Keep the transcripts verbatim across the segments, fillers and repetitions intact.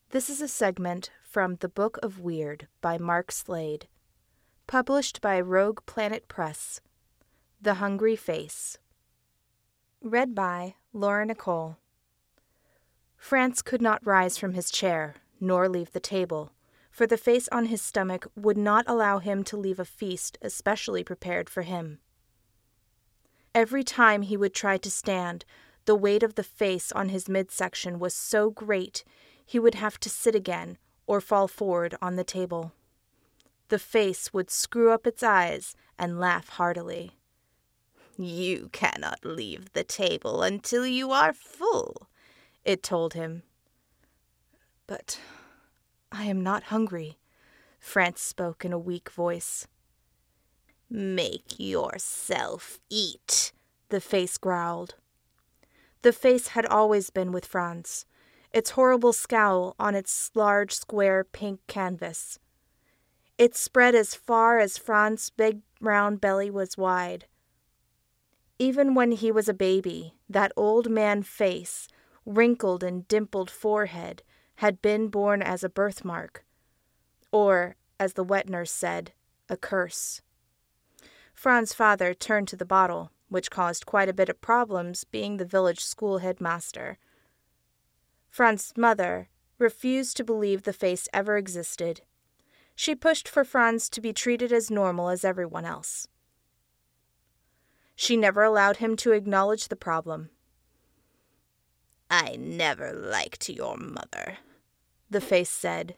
This is a segment from The Book of Weird by Mark Slade, published by Rogue Planet Press. The Hungry Face. Read by Laura Nicole. Franz could not rise from his chair, nor leave the table, for the face on his stomach would not allow him to leave a feast especially prepared for him. Every time he would try to stand, the weight of the face on his midsection was so great he would have to sit again or fall forward on the table. The face would screw up its eyes and laugh heartily. "You cannot leave the table until you are full," it told him. "But I am not hungry," Franz spoke in a weak voice. "Make yourself eat," the face growled. The face had always been with Franz, its horrible scowl on its large square pink canvas. It spread as far as Franz's big round belly was wide. Even when he was a baby, that old man face, wrinkled and dimpled forehead, had been born as a birthmark, or, as the wet nurse said, a curse. Franz's father turned to the bottle, which caused quite a bit of problems being the village school headmaster. Franz's mother refused to believe the face ever existed. She pushed for Franz to be treated as normal as everyone else. She never allowed him to acknowledge the problem. "I never liked your mother," the face said.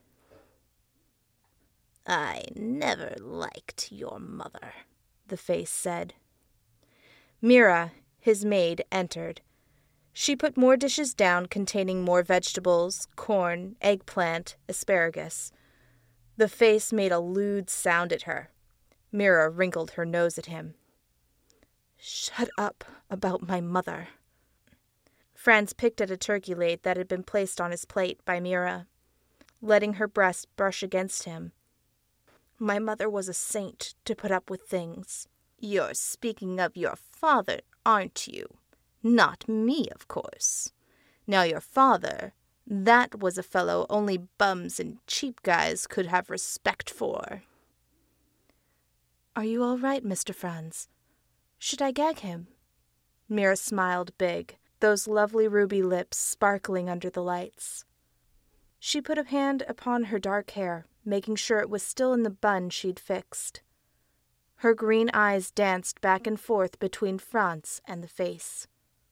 "I never liked your mother," the face said. Mira, his maid, entered. She put more dishes down containing more vegetables, corn, eggplant, asparagus. The face made a lewd sound at her. Mira wrinkled her nose at him. "Shut up about my mother." Franz picked at a turkey leg that had been placed on his plate by Mira, letting her breast brush against him. "My mother was a saint to put up with things." "You're speaking of your father, aren't you? Not me, of course. Now your father, that was a fellow only bums and cheap guys could have respect for." "Are you all right, Mister Franz? Should I gag him?" Mira smiled big, those lovely ruby lips sparkling under the lights. She put a hand upon her dark hair, making sure it was still in the bun she'd fixed. Her green eyes danced back and forth between Franz and the face.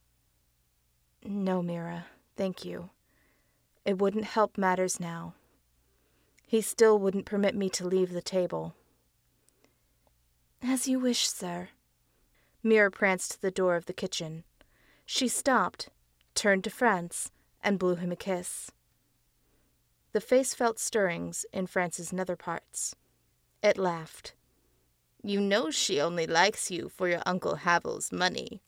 "No, Mira, thank you. It wouldn't help matters now. He still wouldn't permit me to leave the table." "As you wish, sir." Mira pranced to the door of the kitchen. She stopped, turned to Franz, and blew him a kiss. The face felt stirrings in Franz's nether parts. It laughed. "You know she only likes you for your Uncle Havel's money."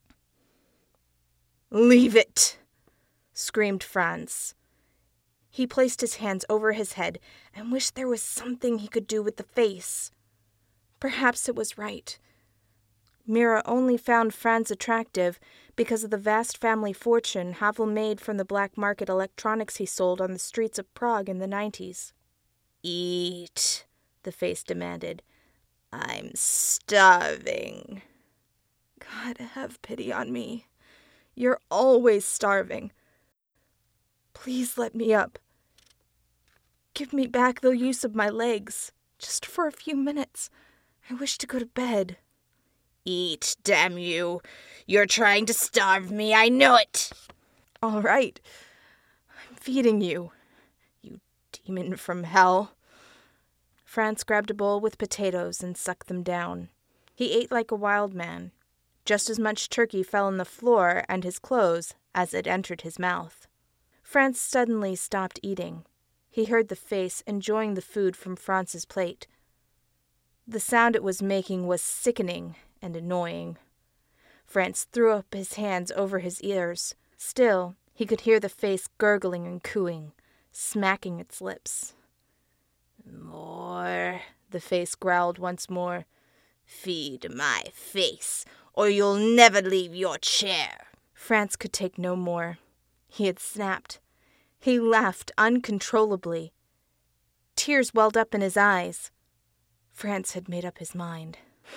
"Leave it!" screamed Franz. He placed his hands over his head and wished there was something he could do with the face. Perhaps it was right. Mira only found Franz attractive because of the vast family fortune Havel made from the black market electronics he sold on the streets of Prague in the nineties. "Eat," the face demanded. "I'm starving." "God have pity on me. You're always starving. Please let me up. Give me back the use of my legs, just for a few minutes. I wish to go to bed." "Eat, damn you. You're trying to starve me, I know it." "All right. I'm feeding you, you demon from hell." Franz grabbed a bowl with potatoes and sucked them down. He ate like a wild man. Just as much turkey fell on the floor and his clothes as it entered his mouth. Franz suddenly stopped eating. He heard the face enjoying the food from Franz's plate. The sound it was making was sickening and annoying. Franz threw up his hands over his ears. Still, he could hear the face gurgling and cooing, smacking its lips. "More," the face growled once more. "Feed my face, or you'll never leave your chair." Franz could take no more. He had snapped. He laughed uncontrollably. Tears welled up in his eyes. Franz had made up his mind.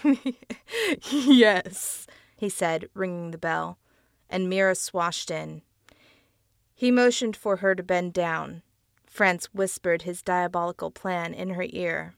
"Yes," he said, ringing the bell, and Mira swashed in. He motioned for her to bend down. Franz whispered his diabolical plan in her ear.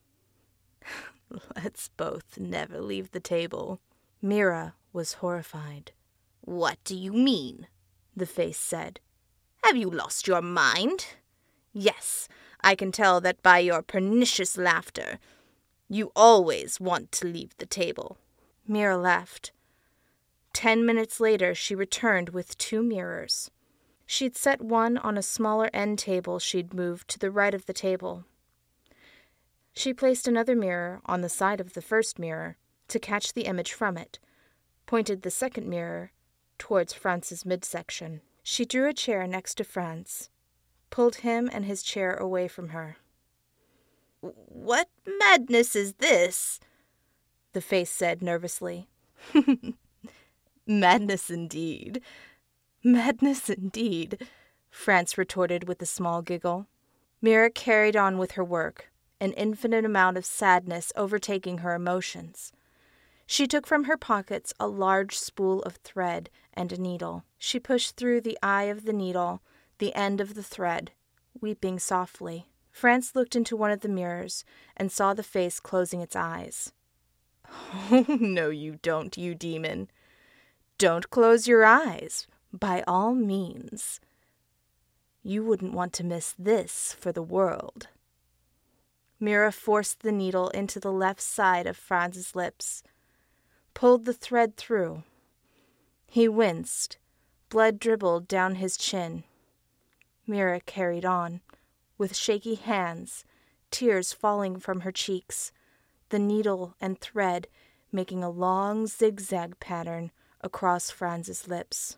"Let's both never leave the table." Mira was horrified. "What do you mean?" the face said. "Have you lost your mind?" "Yes, I can tell that by your pernicious laughter. You always want to leave the table." Mira left. Ten minutes later, she returned with two mirrors. She'd set one on a smaller end table she'd moved to the right of the table. She placed another mirror on the side of the first mirror to catch the image from it, pointed the second mirror towards Franz's midsection. She drew a chair next to Franz, pulled him and his chair away from her. "What madness is this?" the face said nervously. "Madness indeed." "Madness indeed," Franz retorted with a small giggle. Mira carried on with her work, an infinite amount of sadness overtaking her emotions. She took from her pockets a large spool of thread and a needle. She pushed through the eye of the needle, the end of the thread, weeping softly. Franz looked into one of the mirrors and saw the face closing its eyes. "Oh, no, you don't, you demon. Don't close your eyes, by all means. You wouldn't want to miss this for the world." Mira forced the needle into the left side of Franz's lips, pulled the thread through. He winced. Blood dribbled down his chin. Mira carried on, with shaky hands, tears falling from her cheeks, the needle and thread making a long zigzag pattern across Franz's lips.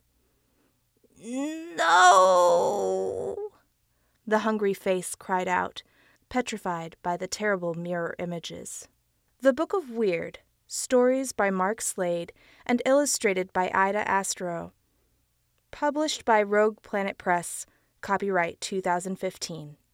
"No!" the hungry face cried out, petrified by the terrible mirror images. The Book of Weird, stories by Mark Slade and illustrated by Ida Astro. Published by Rogue Planet Press, copyright two thousand fifteen.